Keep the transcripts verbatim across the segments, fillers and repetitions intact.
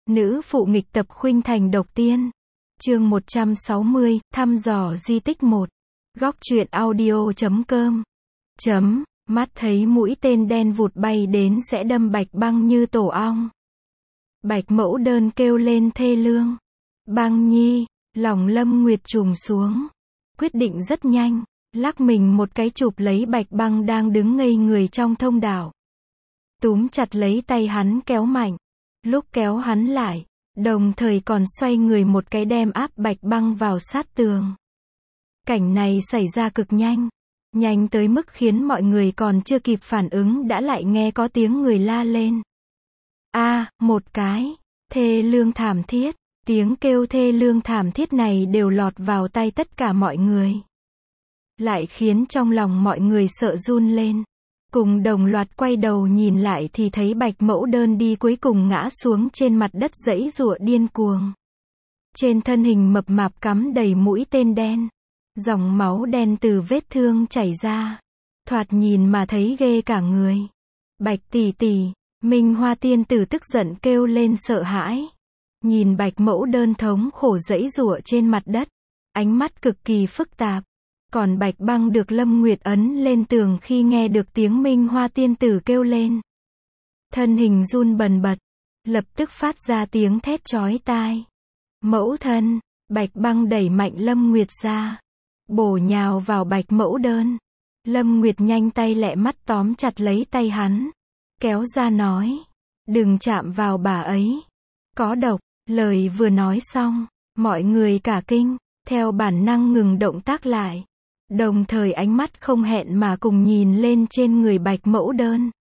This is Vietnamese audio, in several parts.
Nữ phụ nghịch tập khuynh thành độc tiên. Chương một trăm sáu mươi, thăm dò di tích một. Góc truyện audio chấm com. Chấm, mắt thấy mũi tên đen vụt bay đến sẽ đâm Bạch Băng như tổ ong. Bạch Mẫu Đơn kêu lên thê lương. Băng nhi, lòng Lâm Nguyệt trùng xuống. Quyết định rất nhanh, lắc mình một cái chụp lấy Bạch Băng đang đứng ngây người trong thông đạo. Túm chặt lấy tay hắn kéo mạnh. Lúc kéo hắn lại, đồng thời còn xoay người một cái đem áp Bạch Băng vào sát tường. Cảnh này xảy ra cực nhanh. Nhanh tới mức khiến mọi người còn chưa kịp phản ứng đã lại nghe có tiếng người la lên. A, một cái. Thê lương thảm thiết. Tiếng kêu thê lương thảm thiết này đều lọt vào tai tất cả mọi người. Lại khiến trong lòng mọi người sợ run lên. Cùng đồng loạt quay đầu nhìn lại thì thấy Bạch Mẫu Đơn đi cuối cùng ngã xuống trên mặt đất giãy giụa điên cuồng. Trên thân hình mập mạp cắm đầy mũi tên đen. Dòng máu đen từ vết thương chảy ra. Thoạt nhìn mà thấy ghê cả người. Bạch tỷ tỷ, Minh Hoa tiên tử tức giận kêu lên sợ hãi. Nhìn Bạch Mẫu Đơn thống khổ giãy giụa trên mặt đất. Ánh mắt cực kỳ phức tạp. Còn Bạch Băng được Lâm Nguyệt ấn lên tường khi nghe được tiếng Minh Hoa tiên tử kêu lên. Thân hình run bần bật. Lập tức phát ra tiếng thét chói tai. Mẫu thân, Bạch Băng đẩy mạnh Lâm Nguyệt ra. Bổ nhào vào Bạch Mẫu Đơn. Lâm Nguyệt nhanh tay lẹ mắt tóm chặt lấy tay hắn. Kéo ra nói. Đừng chạm vào bà ấy. Có độc. Lời vừa nói xong. Mọi người cả kinh. Theo bản năng ngừng động tác lại. Đồng thời ánh mắt không hẹn mà cùng nhìn lên trên người Bạch Mẫu Đơn.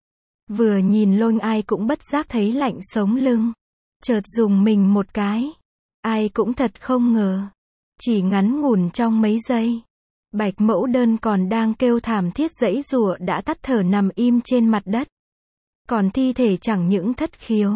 Vừa nhìn lôi ai cũng bất giác thấy lạnh sống lưng. Chợt dùng mình một cái. Ai cũng thật không ngờ. Chỉ ngắn ngủn trong mấy giây. Bạch Mẫu Đơn còn đang kêu thảm thiết giãy giụa đã tắt thở nằm im trên mặt đất. Còn thi thể chẳng những thất khiếu,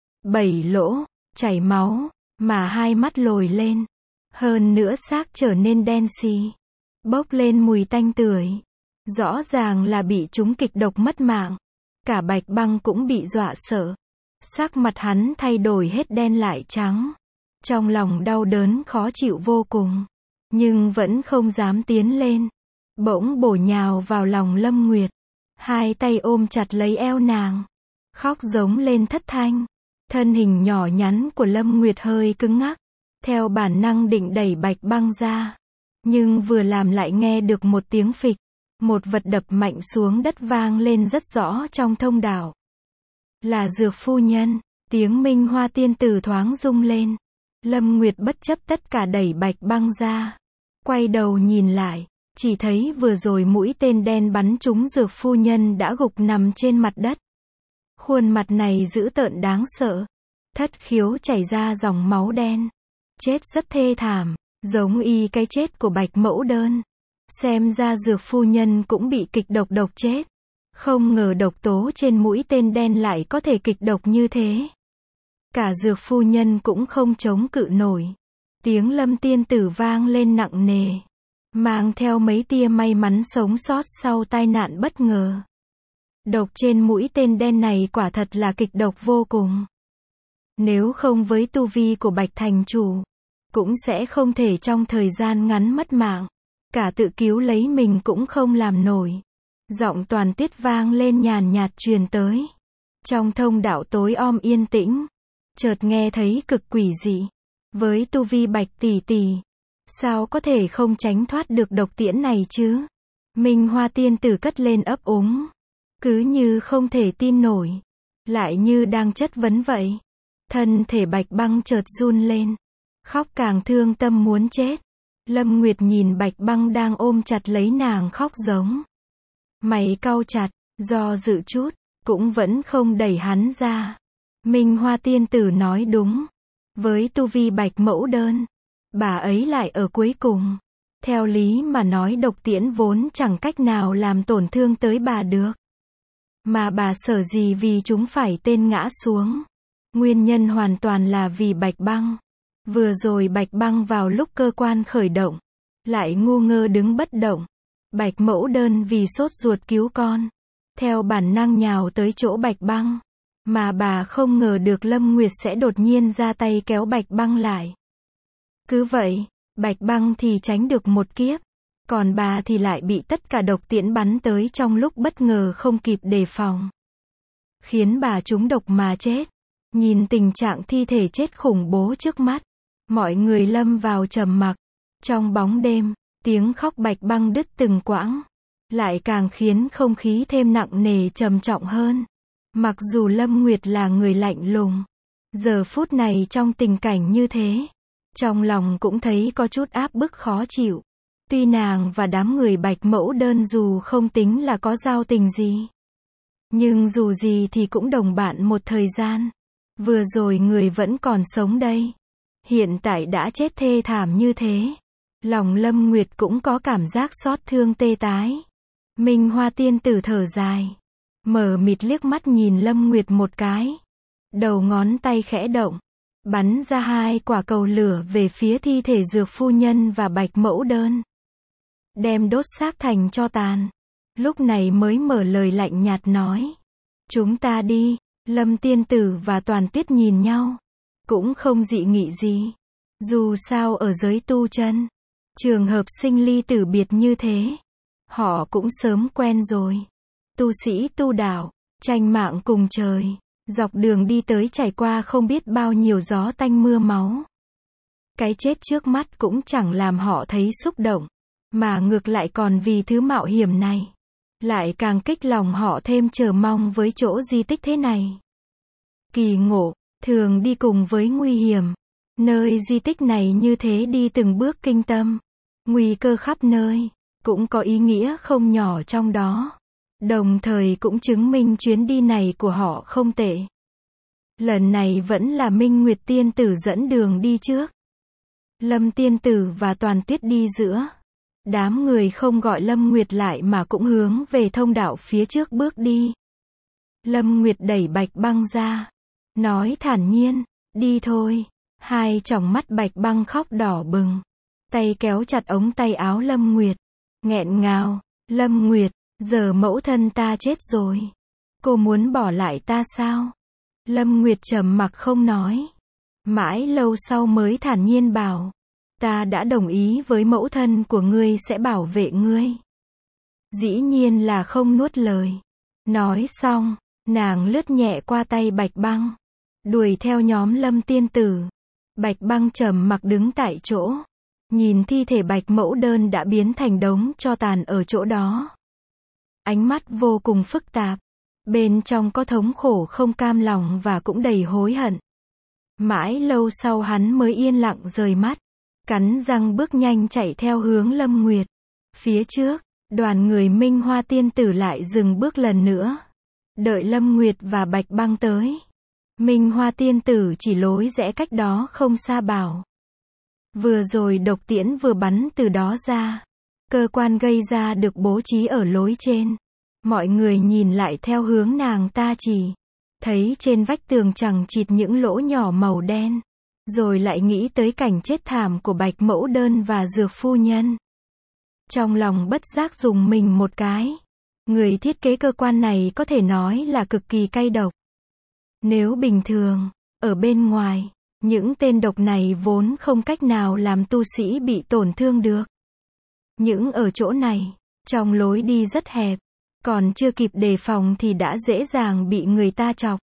bảy lỗ, chảy máu, mà hai mắt lồi lên. Hơn nữa xác trở nên đen xì. Bốc lên mùi tanh tưởi. Rõ ràng là bị chúng kịch độc mất mạng. Cả Bạch Băng cũng bị dọa sợ. Sắc mặt hắn thay đổi hết đen lại trắng. Trong lòng đau đớn khó chịu vô cùng. Nhưng vẫn không dám tiến lên. Bỗng bổ nhào vào lòng Lâm Nguyệt. Hai tay ôm chặt lấy eo nàng. Khóc giống lên thất thanh. Thân hình nhỏ nhắn của Lâm Nguyệt hơi cứng ngắc. Theo bản năng định đẩy Bạch Băng ra. Nhưng vừa làm lại nghe được một tiếng phịch. Một vật đập mạnh xuống đất vang lên rất rõ trong thông đạo. Là Dược phu nhân. Tiếng Minh Hoa tiên tử thoáng rung lên. Lâm Nguyệt bất chấp tất cả đẩy Bạch Băng ra. Quay đầu nhìn lại. Chỉ thấy vừa rồi mũi tên đen bắn trúng Dược phu nhân đã gục nằm trên mặt đất. Khuôn mặt này dữ tợn đáng sợ. Thất khiếu chảy ra dòng máu đen. Chết rất thê thảm. Giống y cái chết của Bạch Mẫu Đơn. Xem ra Dược phu nhân cũng bị kịch độc độc chết. Không ngờ độc tố trên mũi tên đen lại có thể kịch độc như thế. Cả Dược phu nhân cũng không chống cự nổi. Tiếng Lâm tiên tử vang lên nặng nề. Mang theo mấy tia may mắn sống sót sau tai nạn bất ngờ. Độc trên mũi tên đen này quả thật là kịch độc vô cùng. Nếu không với tu vi của Bạch thành chủ. Cũng sẽ không thể trong thời gian ngắn mất mạng. Cả tự cứu lấy mình cũng không làm nổi. Giọng Toàn Tiết vang lên nhàn nhạt truyền tới. Trong thông đạo tối om yên tĩnh. Chợt nghe thấy cực quỷ dị. Với tu vi Bạch tỷ tỷ. Sao có thể không tránh thoát được độc tiễn này chứ? Minh Hoa tiên tử cất lên ấp úng. Cứ như không thể tin nổi. Lại như đang chất vấn vậy. Thân thể Bạch Băng chợt run lên. Khóc càng thương tâm muốn chết. Lâm Nguyệt nhìn Bạch Băng đang ôm chặt lấy nàng khóc giống. Mày cau chặt, do dự chút, cũng vẫn không đẩy hắn ra. Minh Hoa tiên tử nói đúng. Với tu vi Bạch Mẫu Đơn, bà ấy lại ở cuối cùng. Theo lý mà nói độc tiễn vốn chẳng cách nào làm tổn thương tới bà được. Mà bà sợ gì vì chúng phải tên ngã xuống. Nguyên nhân hoàn toàn là vì Bạch Băng. Vừa rồi Bạch Băng vào lúc cơ quan khởi động. Lại ngu ngơ đứng bất động. Bạch Mẫu Đơn vì sốt ruột cứu con. Theo bản năng nhào tới chỗ Bạch Băng. Mà bà không ngờ được Lâm Nguyệt sẽ đột nhiên ra tay kéo Bạch Băng lại. Cứ vậy, Bạch Băng thì tránh được một kiếp, còn bà thì lại bị tất cả độc tiễn bắn tới trong lúc bất ngờ không kịp đề phòng. Khiến bà trúng độc mà chết. Nhìn tình trạng thi thể chết khủng bố trước mắt, mọi người lâm vào trầm mặc. Trong bóng đêm, tiếng khóc Bạch Băng đứt từng quãng, lại càng khiến không khí thêm nặng nề trầm trọng hơn. Mặc dù Lâm Nguyệt là người lạnh lùng, giờ phút này trong tình cảnh như thế, trong lòng cũng thấy có chút áp bức khó chịu. Tuy nàng và đám người Bạch Mẫu Đơn dù không tính là có giao tình gì, nhưng dù gì thì cũng đồng bạn một thời gian. Vừa rồi người vẫn còn sống đây, hiện tại đã chết thê thảm như thế. Lòng Lâm Nguyệt cũng có cảm giác xót thương tê tái. Minh Hoa tiên tử thở dài, mở mịt liếc mắt nhìn Lâm Nguyệt một cái. Đầu ngón tay khẽ động, bắn ra hai quả cầu lửa về phía thi thể Dược phu nhân và Bạch Mẫu Đơn, đem đốt xác thành tro tàn. Lúc này mới mở lời lạnh nhạt nói, chúng ta đi. Lâm tiên tử và Toàn Tuyết nhìn nhau, cũng không dị nghị gì. Dù sao ở giới tu chân, trường hợp sinh ly tử biệt như thế, họ cũng sớm quen rồi. Tu sĩ tu đạo, tranh mạng cùng trời, dọc đường đi tới trải qua không biết bao nhiêu gió tanh mưa máu. Cái chết trước mắt cũng chẳng làm họ thấy xúc động, mà ngược lại còn vì thứ mạo hiểm này, lại càng kích lòng họ thêm chờ mong với chỗ di tích thế này. Kỳ ngộ, thường đi cùng với nguy hiểm. Nơi di tích này như thế đi từng bước kinh tâm, nguy cơ khắp nơi, cũng có ý nghĩa không nhỏ trong đó. Đồng thời cũng chứng minh chuyến đi này của họ không tệ. Lần này vẫn là Minh Nguyệt tiên tử dẫn đường đi trước, Lâm tiên tử và Toàn Tuyết đi giữa. Đám người không gọi Lâm Nguyệt lại mà cũng hướng về thông đạo phía trước bước đi. Lâm Nguyệt đẩy Bạch Băng ra, nói thản nhiên, đi thôi. Hai tròng mắt Bạch Băng khóc đỏ bừng, tay kéo chặt ống tay áo Lâm Nguyệt, nghẹn ngào, Lâm Nguyệt, giờ mẫu thân ta chết rồi, cô muốn bỏ lại ta sao? Lâm Nguyệt trầm mặc không nói, mãi lâu sau mới thản nhiên bảo, ta đã đồng ý với mẫu thân của ngươi sẽ bảo vệ ngươi. Dĩ nhiên là không nuốt lời. Nói xong, nàng lướt nhẹ qua tay Bạch Băng, đuổi theo nhóm Lâm tiên tử. Bạch Băng trầm mặc đứng tại chỗ, nhìn thi thể Bạch Mẫu Đơn đã biến thành đống tro tàn ở chỗ đó. Ánh mắt vô cùng phức tạp, bên trong có thống khổ không cam lòng và cũng đầy hối hận. Mãi lâu sau hắn mới yên lặng rời mắt, cắn răng bước nhanh chạy theo hướng Lâm Nguyệt. Phía trước, đoàn người Minh Hoa tiên tử lại dừng bước lần nữa, đợi Lâm Nguyệt và Bạch Băng tới. Minh Hoa tiên tử chỉ lối rẽ cách đó không xa bảo, vừa rồi độc tiễn vừa bắn từ đó ra, cơ quan gây ra được bố trí ở lối trên. Mọi người nhìn lại theo hướng nàng ta chỉ, thấy trên vách tường chằng chịt những lỗ nhỏ màu đen, rồi lại nghĩ tới cảnh chết thảm của Bạch Mẫu Đơn và Dược phu nhân. Trong lòng bất giác dùng mình một cái. Người thiết kế cơ quan này có thể nói là cực kỳ cay độc. Nếu bình thường, ở bên ngoài, những tên độc này vốn không cách nào làm tu sĩ bị tổn thương được. Những ở chỗ này, trong lối đi rất hẹp, còn chưa kịp đề phòng thì đã dễ dàng bị người ta chọc.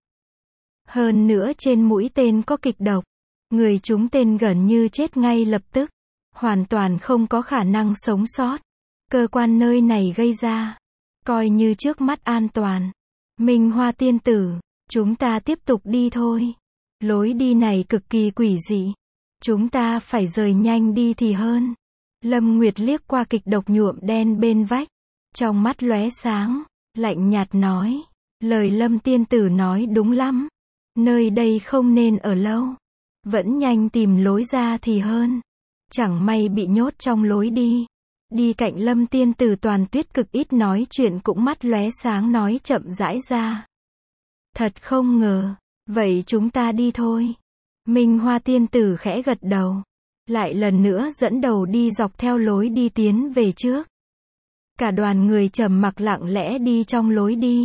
Hơn nữa trên mũi tên có kịch độc, người trúng tên gần như chết ngay lập tức, hoàn toàn không có khả năng sống sót. Cơ quan nơi này gây ra, coi như trước mắt an toàn. Minh Hoa tiên tử, chúng ta tiếp tục đi thôi. Lối đi này cực kỳ quỷ dị, chúng ta phải rời nhanh đi thì hơn. Lâm Nguyệt liếc qua kịch độc nhuộm đen bên vách, trong mắt lóe sáng, lạnh nhạt nói, lời Lâm tiên tử nói đúng lắm, nơi đây không nên ở lâu, vẫn nhanh tìm lối ra thì hơn. Chẳng may bị nhốt trong lối đi. Đi cạnh Lâm tiên tử Toàn Tuyết cực ít nói chuyện cũng mắt lóe sáng nói chậm rãi ra, thật không ngờ, vậy chúng ta đi thôi. Minh Hoa tiên tử khẽ gật đầu, lại lần nữa dẫn đầu đi dọc theo lối đi tiến về trước. Cả đoàn người trầm mặc lặng lẽ đi trong lối đi,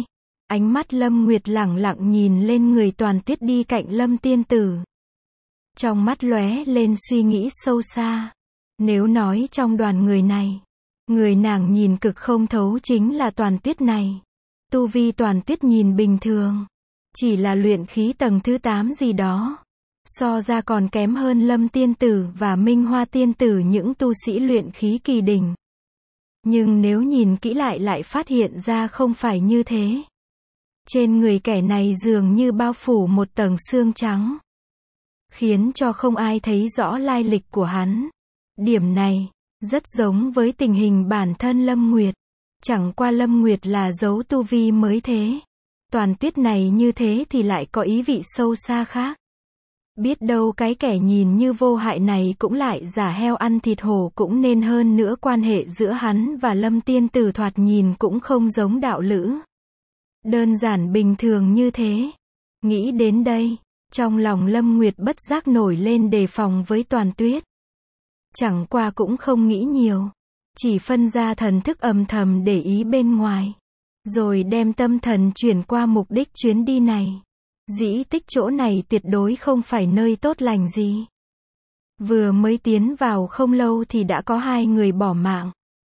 Ánh mắt Lâm Nguyệt lẳng lặng nhìn lên người Toàn Tuyết đi cạnh Lâm tiên tử. Trong mắt lóe lên suy nghĩ sâu xa. Nếu nói trong đoàn người này, người nàng nhìn cực không thấu chính là Toàn Tuyết này. Tu vi Toàn Tuyết nhìn bình thường, chỉ là luyện khí tầng thứ tám gì đó. So ra còn kém hơn Lâm tiên tử và Minh Hoa tiên tử những tu sĩ luyện khí kỳ đỉnh. Nhưng nếu nhìn kỹ lại lại phát hiện ra không phải như thế. Trên người kẻ này dường như bao phủ một tầng xương trắng, khiến cho không ai thấy rõ lai lịch của hắn. Điểm này rất giống với tình hình bản thân Lâm Nguyệt. Chẳng qua Lâm Nguyệt là giấu tu vi mới thế. Toàn Tuyết này như thế thì lại có ý vị sâu xa khác. Biết đâu cái kẻ nhìn như vô hại này cũng lại giả heo ăn thịt hổ cũng nên, hơn nữa quan hệ giữa hắn và Lâm tiên tử thoạt nhìn cũng không giống đạo lữ. Đơn giản bình thường như thế. Nghĩ đến đây, trong lòng Lâm Nguyệt bất giác nổi lên đề phòng với Toàn Tuyết. Chẳng qua cũng không nghĩ nhiều, chỉ phân ra thần thức âm thầm để ý bên ngoài, rồi đem tâm thần chuyển qua mục đích chuyến đi này. Dĩ tích chỗ này tuyệt đối không phải nơi tốt lành gì. Vừa mới tiến vào không lâu thì đã có hai người bỏ mạng.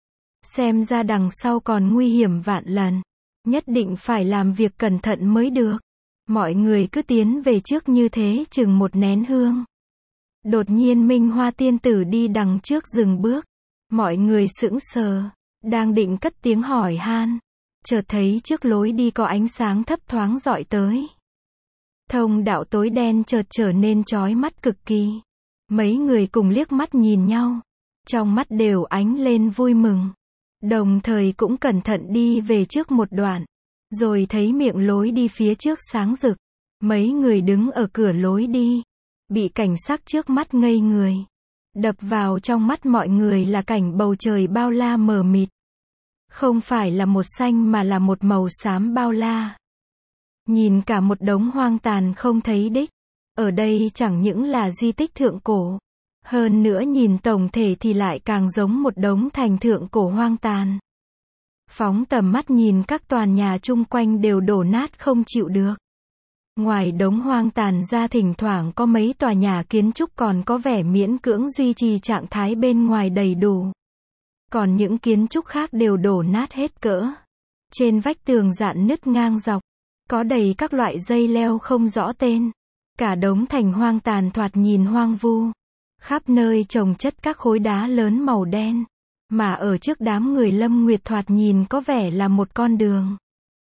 Xem ra đằng sau còn nguy hiểm vạn lần. Nhất định phải làm việc cẩn thận mới được. Mọi người cứ tiến về trước như thế chừng một nén hương. Đột nhiên Minh Hoa tiên tử đi đằng trước dừng bước. Mọi người sững sờ, đang định cất tiếng hỏi han, chợt thấy trước lối đi có ánh sáng thấp thoáng rọi tới. Thông đạo tối đen chợt trở nên chói mắt cực kỳ. Mấy người cùng liếc mắt nhìn nhau, trong mắt đều ánh lên vui mừng. Đồng thời cũng cẩn thận đi về trước một đoạn, rồi thấy miệng lối đi phía trước sáng rực. Mấy người đứng ở cửa lối đi, bị cảnh sắc trước mắt ngây người. Đập vào trong mắt mọi người là cảnh bầu trời bao la mờ mịt. Không phải là một xanh mà là một màu xám bao la. Nhìn cả một đống hoang tàn không thấy đích. Ở đây chẳng những là di tích thượng cổ, hơn nữa nhìn tổng thể thì lại càng giống một đống thành thượng cổ hoang tàn. Phóng tầm mắt nhìn các tòa nhà chung quanh đều đổ nát không chịu được. Ngoài đống hoang tàn ra thỉnh thoảng có mấy tòa nhà kiến trúc còn có vẻ miễn cưỡng duy trì trạng thái bên ngoài đầy đủ. Còn những kiến trúc khác đều đổ nát hết cỡ. Trên vách tường rạn nứt ngang dọc, có đầy các loại dây leo không rõ tên. Cả đống thành hoang tàn thoạt nhìn hoang vu. Khắp nơi chồng chất các khối đá lớn màu đen. Mà ở trước đám người Lâm Nguyệt thoạt nhìn có vẻ là một con đường.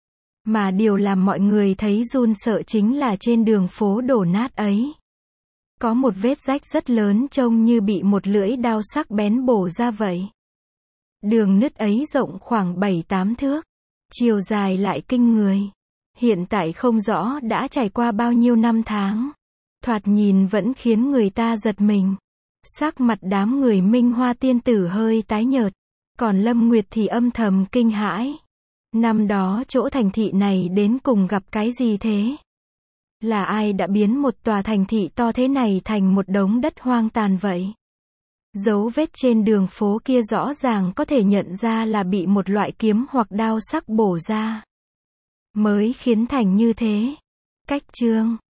Mà điều làm mọi người thấy run sợ chính là trên đường phố đổ nát ấy. Có một vết rách rất lớn trông như bị một lưỡi đao sắc bén bổ ra vậy. Đường nứt ấy rộng khoảng bảy tám thước. Chiều dài lại kinh người. Hiện tại không rõ đã trải qua bao nhiêu năm tháng. Thoạt nhìn vẫn khiến người ta giật mình. Sắc mặt đám người Minh Hoa tiên tử hơi tái nhợt. Còn Lâm Nguyệt thì âm thầm kinh hãi. Năm đó chỗ thành thị này đến cùng gặp cái gì thế? Là ai đã biến một tòa thành thị to thế này thành một đống đất hoang tàn vậy? Dấu vết trên đường phố kia rõ ràng có thể nhận ra là bị một loại kiếm hoặc đao sắc bổ ra. Mới khiến thành như thế. Cách chương